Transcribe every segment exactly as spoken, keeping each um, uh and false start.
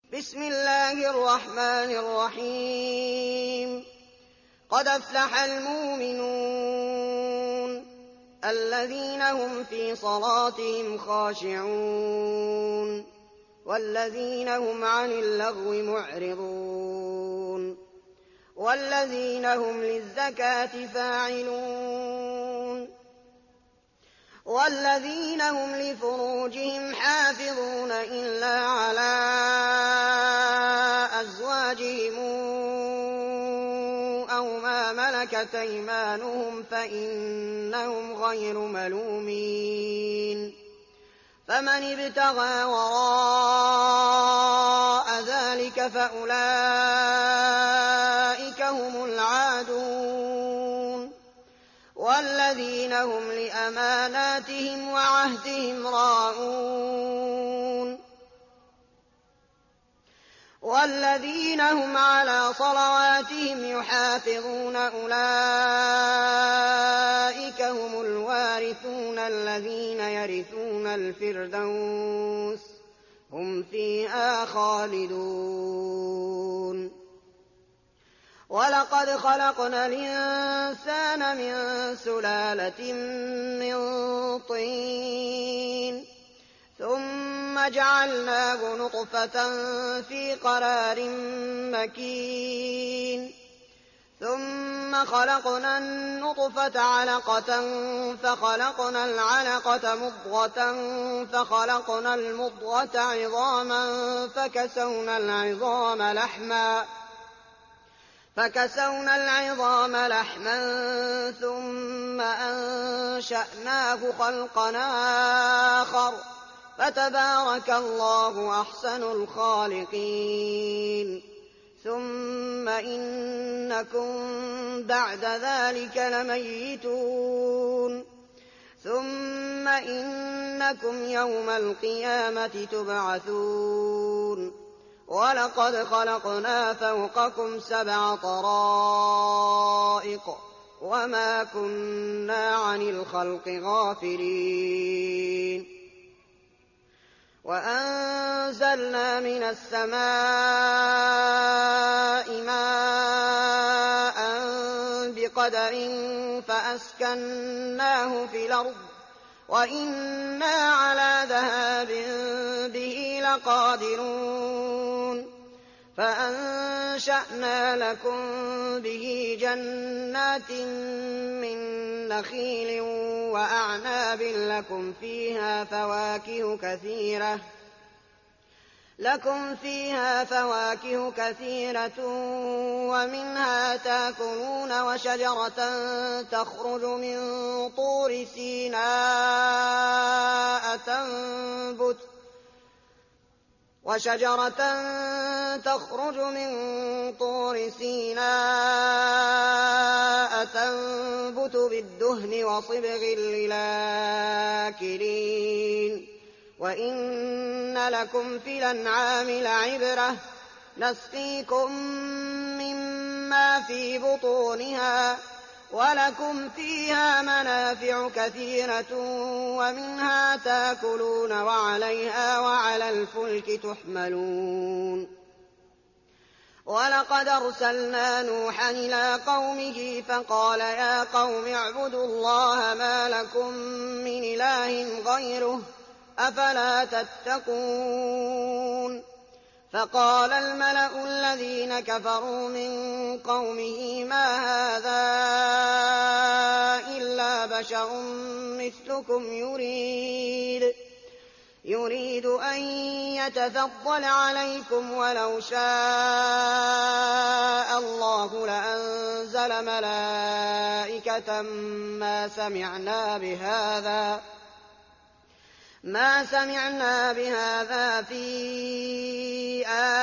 بسم الله الرحمن الرحيم قد أفلح المؤمنون الذين هم في صلاتهم خاشعون والذين هم عن اللغو معرضون والذين هم للزكاة فاعلون والذين هم لفروجهم حافظون إلا على أزواجهم أو ما ملكت أيمانهم فإنهم غير ملومين فمن ابتغى وراء ذلك فأولئك هم العادون والذين هم لأماناتهم وعهدهم راعون والذين هم على صلواتهم يحافظون أولئك هم الوارثون الذين يرثون الفردوس هم فيها خالدون ولقد خلقنا الإنسان من سلالة من طين ثم جعلناه نطفة في قرار مكين ثم خلقنا النطفة علقة فخلقنا العلقة مضغة فخلقنا المضغة عظاما فكسونا العظام لحما فكسونا العظام لحما ثم أنشأناه خلقا آخر فتبارك الله أحسن الخالقين ثم إنكم بعد ذلك لميتون ثم إنكم يوم القيامة تبعثون ولقد خلقنا فوقكم سبع طرائق وما كنا عن الخلق غافلين وأنزلنا من السماء ماء بقدر فأسكناه في الأرض وإنا على ذهاب به لقادرون فأنشأنا لكم به جنات من نخيل وأعناب لكم فيها فواكه كثيرة لكم فيها فواكه كثيرة ومنها تاكلون وشجرة تخرج من طور سيناء تنبت وشجرة تخرج من طور سيناء تنبت بالدهن وصبغ للآكلين وإن لكم في الأنعام لعبرة نسقيكم مما في بطونها ولكم فيها منافع كثيرة ومنها تاكلون وعليها وعلى الفلك تحملون ولقد أرسلنا نوحا إلى قومه فقال يا قوم اعبدوا الله ما لكم من إله غيره أفلا تتقون فقال الملأ الذين كفروا من قومه ما هذا إلا بشر مثلكم يريد يريد أن يتفضل عليكم ولو شاء الله لأنزل ملائكة ما سمعنا بهذا ما سمعنا بهذا في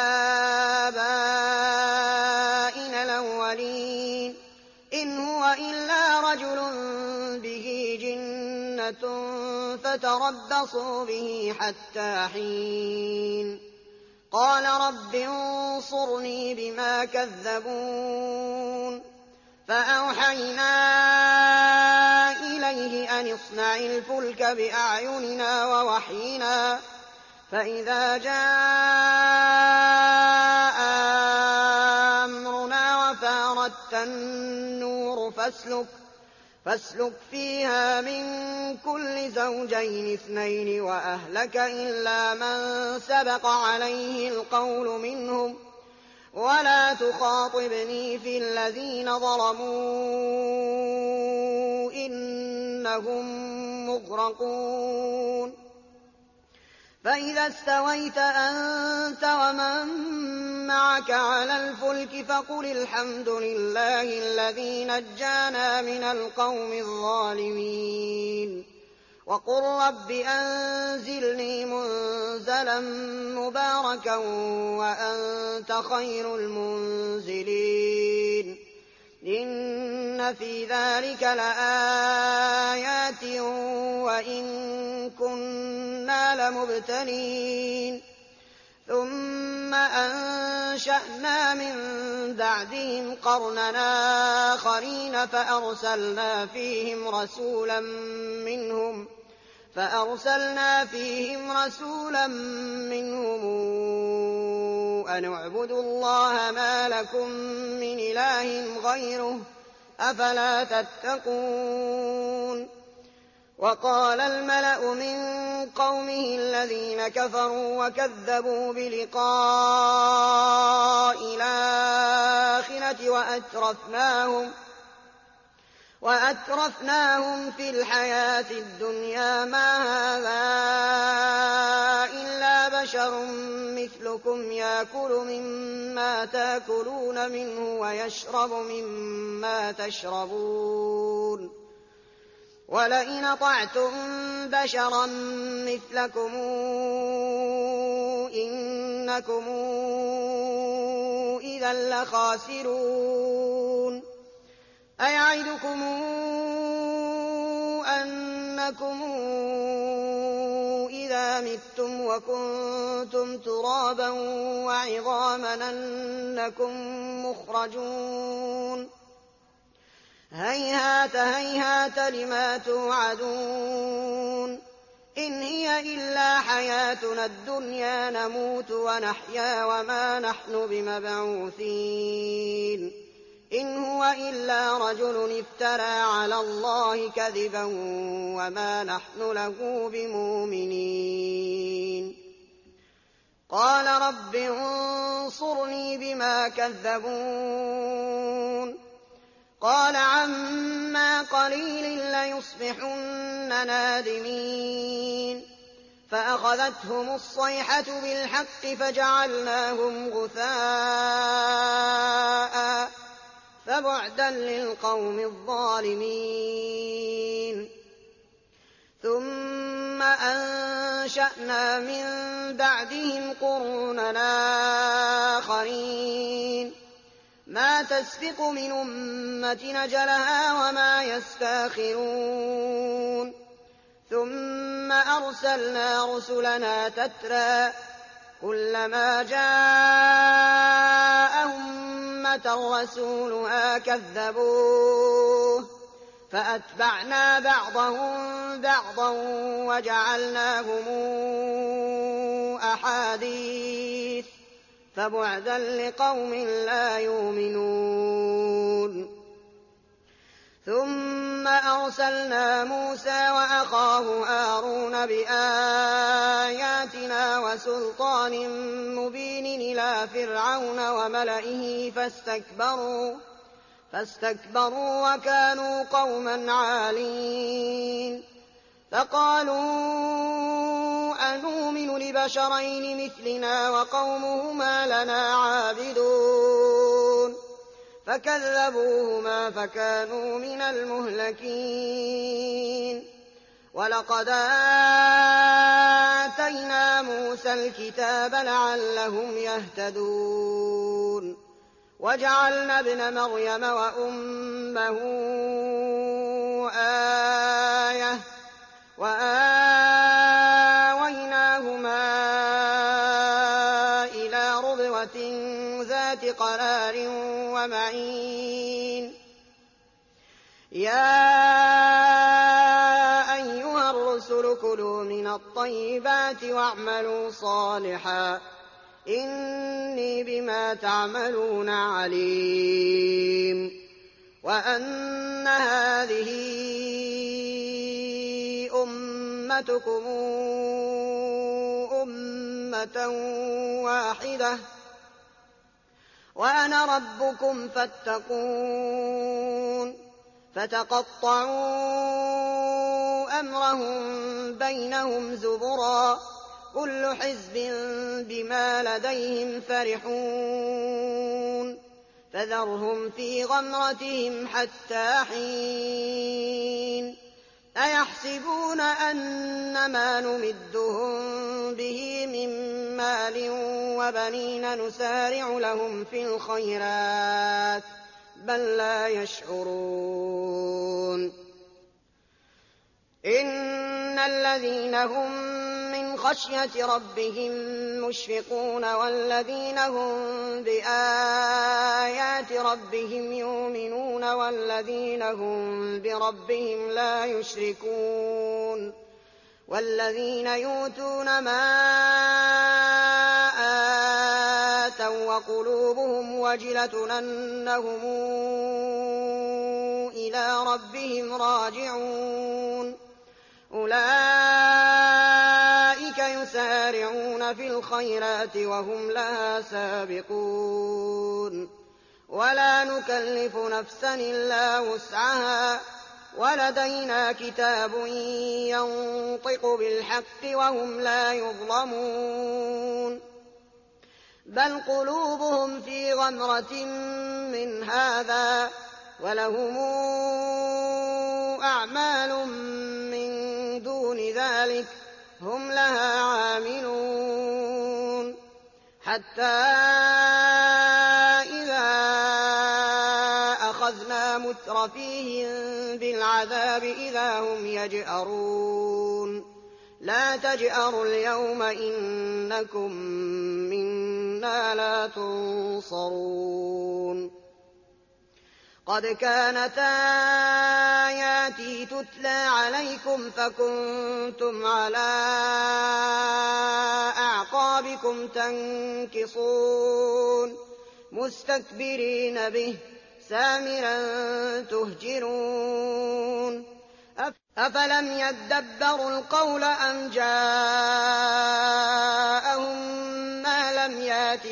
آبائنا الأولين إن هو إلا رجل به جنة فتربصوا به حتى حين قال رب انصرني بما كذبون فأوحينا إليه أن اصنع الفلك بأعيننا ووحينا فإذا جاء التنور فاسلك, فاسلك فيها من كل زوجين اثنين وأهلك إلا من سبق عليه القول منهم ولا تخاطبني في الذين ظلموا إنهم مغرقون فإذا استويت أنت ومن معك على الفلك فقل الحمد لله الذي نجانا من القوم الظالمين وقل رب أنزلني منزلا مباركا وأنت خير المنزلين إن في ذلك لآيات وإن كنا لمبتلين ثم أنشأنا من بعدهم قرننا آخرين فأرسلنا فيهم رسولا منهم فأرسلنا فيهم رسولا منهم أن اعبدوا الله ما لكم من إله غيره أفلا تتقون وقال الملأ من قومه الذين كفروا وكذبوا بلقاء الآخرة وأترفناهم وأترفناهم في الحياة الدنيا ما هذا إلا بشر مثلكم يأكل مما تأكلون منه ويشرب مما تشربون ولئن أطعتم بشرا مثلكم إنكم إذا لخاسرون أيعدكم أنكم إذا متم وكنتم ترابا وعظاما أنكم مخرجون هيهات هيهات لما توعدون إن هي إلا حياتنا الدنيا نموت ونحيا وما نحن بمبعوثين إن هو إلا رجل افترى على الله كذبا وما نحن له بمؤمنين قال رب انصرني بما كذبون قال عما قليل ليصبحن نادمين فأخذتهم الصيحة بالحق فجعلناهم غثاء فبعدا للقوم الظالمين ثم أنشأنا من بعدهم قروننا آخرين ما تسبق من أمة نجلها وما يستاخرون ثم أرسلنا رسلنا تترى كلما جاء أمة رسولها كذبوه فأتبعنا بعضهم بعضا وجعلناهم أحاديث فبعدا لقوم لا يؤمنون ثم أرسلنا موسى وأخاه هارون بآياتنا وسلطان مبين إلى فرعون وملئه فاستكبروا فاستكبروا وكانوا قوما عالين فقالوا أنؤمن لبشرين مثلنا وقومهما لنا عابدون فكذبوهما فكانوا من المهلكين ولقد آتينا موسى الكتاب لعلهم يهتدون وجعلنا ابن مريم وأمه آية وآويناهما إلى ربوة ذات قرار ومعين يا أيها الرسل كلوا من الطيبات واعملوا صالحا إني بما بما تعملون عليم وأن هذه أمتكم أمة واحدة وأنا ربكم فاتقون فتقطعوا أمرهم بينهم زبرا كل حزب بما لديهم فرحون فذرهم في غمرتهم حتى حين أيحسبون أن ما نمدهم به من مال وبنين نسارع لهم في الخيرات بل لا يشعرون إن الذين هم من خشية ربهم مشفقون والذين هم بآيات ربهم يؤمنون والذين هم بربهم لا يشركون والذين يؤتون ما آتوا وقلوبهم وجلة أنهم إلى ربهم راجعون أولئك يسارعون في الخيرات وهم لها سابقون ولا نكلف نفسا إلا وسعها ولدينا كتاب ينطق بالحق وهم لا يظلمون بل قلوبهم في غمرة من هذا ولهم أعمال من دون ذلك هم لها عاملون حتى إذا أخذنا مترفيهم بالعذاب إذا هم يجأرون لا تجأروا اليوم إنكم منا لا تنصرون قد كانت آياتي تتلى عليكم فكنتم على أعقابكم تنكصون مستكبرين به سامرا تهجرون أفلم يدبروا القول أم جاءهم ما لم يات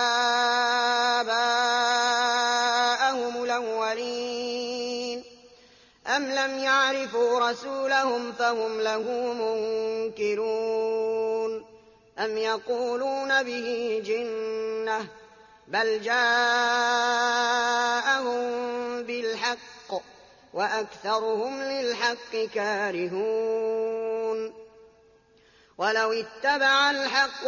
آباءهم الأولين أم لم يعرفوا رسولهم فهم له منكرون أم يقولون به جنة بل جاءهم بالحق وأكثرهم للحق كارهون ولو اتبع الحق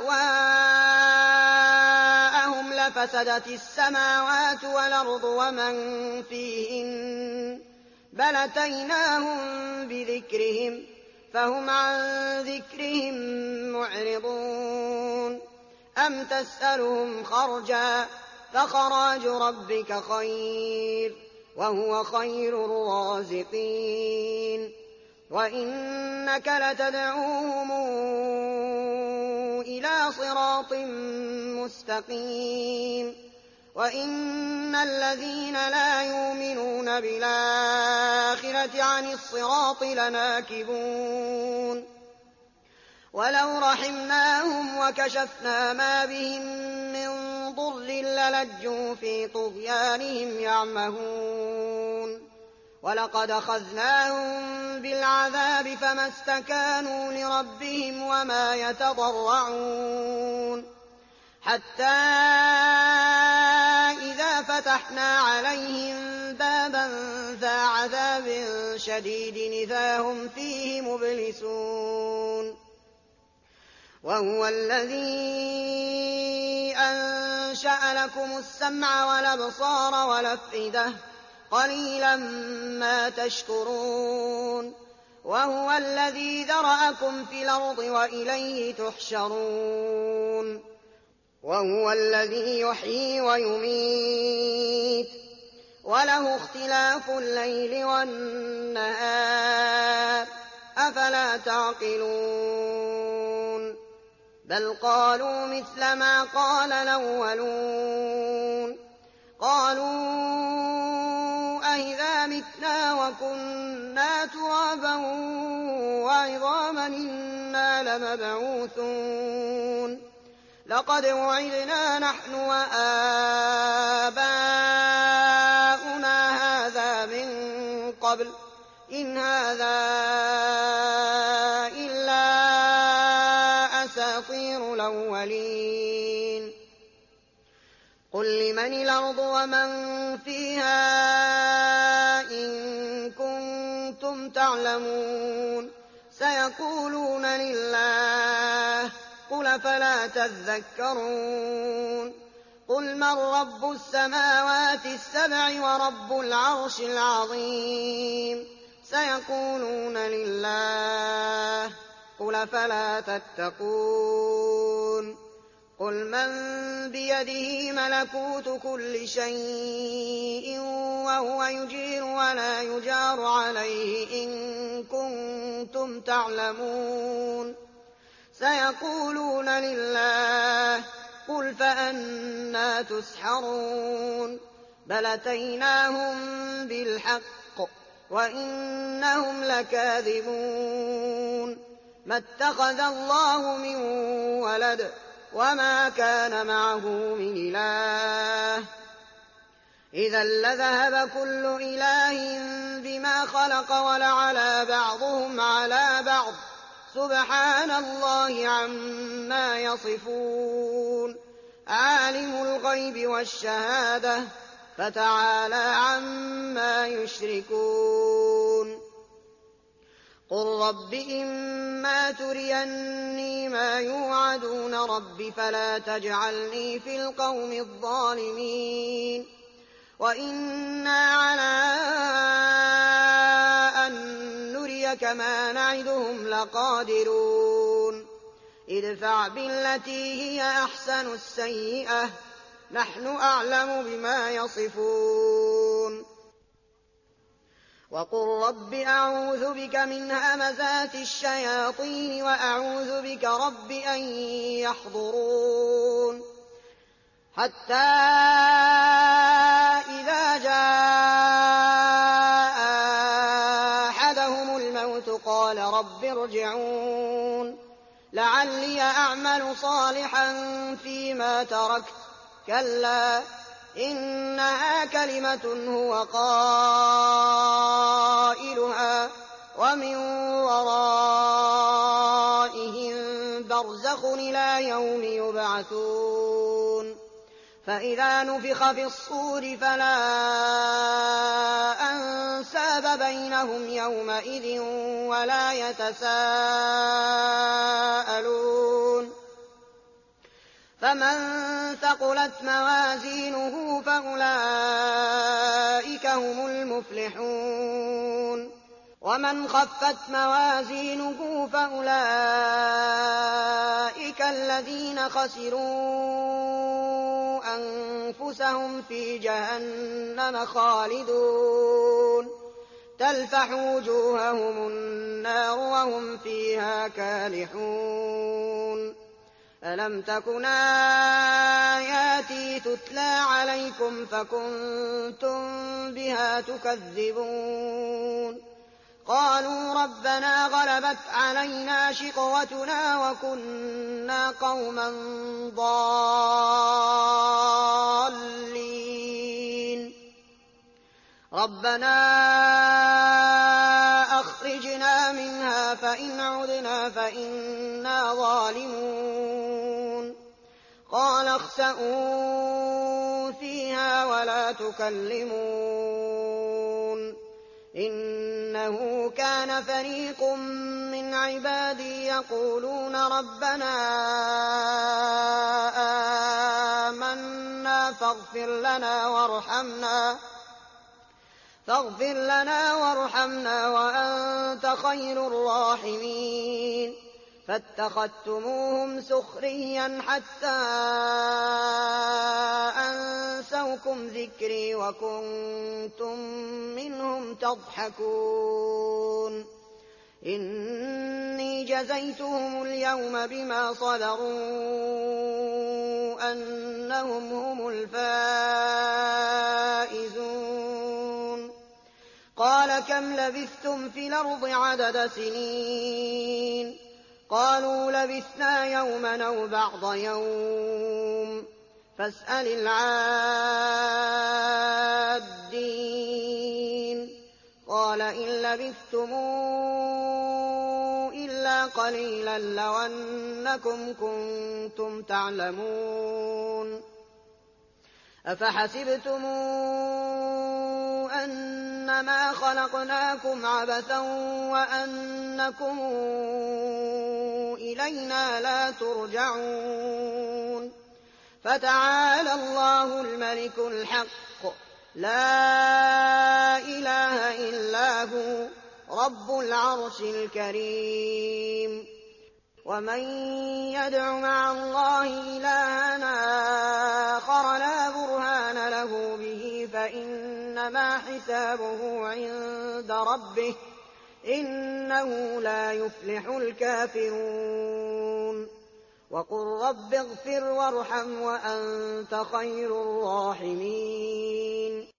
أهواءهم لفسدت السماوات والأرض ومن فيهن بل أتيناهم بذكرهم فهم عن ذكرهم معرضون أم تسألهم خرجا فخراج ربك خير وهو خير الرازقين وإنك لتدعوهم إلى صراط مستقيم وإن الذين لا يؤمنون بالآخرة عن الصراط لناكبون ولو رحمناهم وكشفنا ما بهم من ضر للجوا في طغيانهم يعمهون ولقد أخذناهم بالعذاب فما استكانوا لربهم وما يتضرعون حتى إذا فتحنا عليهم بابا ذا عذاب شديد إذا هم فيه مبلسون وهو الذي أنشأ لكم السمع والأبصار والأفئدة قليلا ما تشكرون وهو الذي ذرأكم في الأرض وإليه تحشرون وهو الذي يحيي ويميت وله اختلاف الليل والنهار أفلا تعقلون بل قالوا مثل ما قال الأولون قالوا أئذا متنا وكنا ترابا وعظاما إنا لمبعوثون لقد وعدنا نحن وآباؤنا هذا من قبل إن هذا إلا أساطير الأولين قل لمن الأرض ومن فيها إن كنتم تعلمون سيقولون لله قل فلا تذكرون قل من رب السماوات السبع ورب العرش العظيم سيقولون لله قل فلا تتقون قل من بيده ملكوت كل شيء وهو يجير ولا يجار عليه إن كنتم تعلمون سيقولون لله قل فأنى تسحرون بل أتيناهم بالحق وإنهم لكاذبون ما اتخذ الله من ولد وما كان معه من إله إذا لذهب كل إله بما خلق ولعلى بعضهم على بعض سبحان الله عما يصفون عالم الغيب والشهادة فتعالى عما يشركون قل رب إما تريني ما يوعدون رب فلا تجعلني في القوم الظالمين وإنا على أن نريك ما نعدهم لقادرون ادفع بالتي هي أحسن السيئة نحن أعلم بما يصفون وقل رب أعوذ بك من همزات الشياطين وأعوذ بك رب أن يحضرون حتى إذا جاء أحدهم الموت قال رب ارجعون لعلي أعمل صالحا فيما تركت كلا إنها كلمة هو قائلها ومن ورائهم برزخ إلى يوم يبعثون فإذا نفخ في الصور فلا أنساب بينهم يومئذ ولا يتساءلون فمن ثقلت موازينه فأولئك هم المفلحون ومن خفت موازينه فأولئك الذين خسروا أنفسهم في جهنم خالدون تلفح وجوههم النار وهم فيها كالحون ألم تكن آياتي تتلى عليكم فكنتم بها تكذبون قالوا ربنا غلبت علينا شقوتنا وكنا قوما ضالين ربنا أخرجنا منها فإن عدنا فإنا ظالمون قال اخسئوا فيها ولا تكلمون إنه كان فريق من عبادي يقولون ربنا آمنا فاغفر لنا وارحمنا فاغفر لنا وارحمنا وأنت خير الراحمين فاتخذتموهم سخريا حتى أنسوكم ذكري وكنتم منهم تضحكون إني جزيتهم اليوم بما صبروا أنهم هم الفائزون قال كم لبثتم في الأرض عدد سنين قالوا لبثنا يوما أو بعض يوم فاسأل العادين قال إن لبثتم إلا قليلا لو أنكم كنتم تعلمون أفحسبتم أنما خلقناكم عبثا وأنكم إلينا لا ترجعون فتعالى الله الملك الحق لا إله إلا هو رب العرش الكريم ومن يدع مع الله إلهًا آخر لا برهان له به فإنما حسابه عند ربه إنه لا يفلح الكافرون وقل رب اغفر وارحم وأنت خير الراحمين